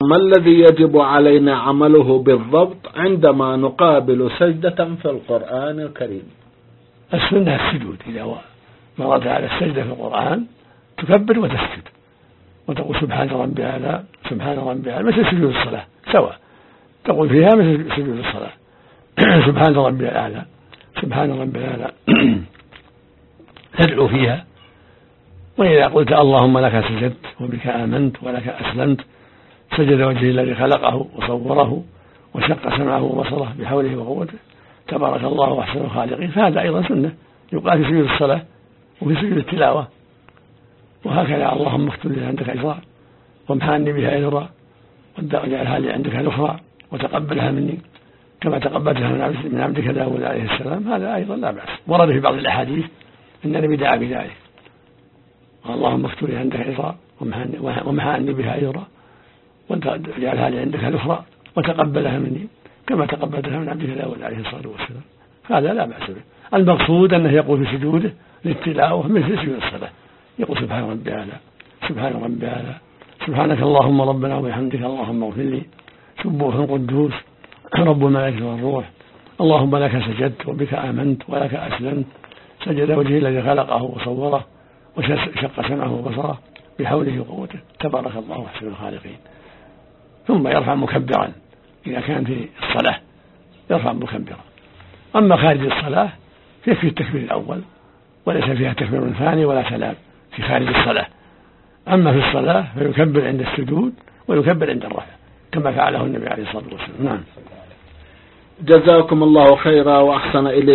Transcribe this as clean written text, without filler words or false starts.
ما الذي يجب علينا عمله بالضبط عندما نقابل سجدة في القرآن الكريم؟ السنة السجود، إذا مرت على السجدة في القرآن تكبر وتسجد وتقول سبحان ربي الأعلى سبحان ربي الأعلى، مثل سجود الصلاة سواء، تقول فيها مثل سجود الصلاة سبحان ربي الأعلى سبحان ربي الأعلى تدعو فيها. وإذا قلت اللهم لك سجدت وبك آمنت ولك أسلمت سجد وجهي الذي خلقه وصوره وشق سمعه وبصره بحوله وقوته تبارك الله أحسن الخالقين، فهذا أيضا سنة يقال في سجود الصلاة وفي سجود التلاوة. وهكذا اللهم اكتب لي عندك أجرا وامحني بها أجرا واجعلها لي عندك الأخرى وتقبلها مني كما تقبلتها من عبدك داود عليه السلام، هذا أيضا لا بأس. ورد في بعض الأحاديث أن النبي دعا بذلك، اللهم اكتب لي عندك أجرا وامحني بها أجرا واجعلها لي عندك الأخرى وتقبلها مني كما تقبلتها من عبدك داود عليه الصلاة والسلام، هذا لا بأس به. المقصود أنه يقول في سجوده للتلاوة مثل سجود الصلاة، يقول سبحان ربي الأعلى سبحان ربي الأعلى سبحانك اللهم ربنا وبحمدك اللهم اغفر لي سبوح قدوس رب الملائكة والروح اللهم لك سجدت وبك آمنت ولك أسلمت سجد وجهي الذي خلقه وصوره وشق سمعه وبصره بحوله وقوته تبارك الله أحسن الخالقين. ثم يرفع مكبرا إذا كان في الصلاة يرفع مكبرا. أما خارج الصلاة يكفي التكبير الأول وليس فيها تكبير ثاني ولا سلام في خارج الصلاة. أما في الصلاة فيكبر عند السجود ويكبر عند الرفع كما فعله النبي عليه الصلاة والسلام. نعم. جزاكم الله خيرا وأحسن إليكم.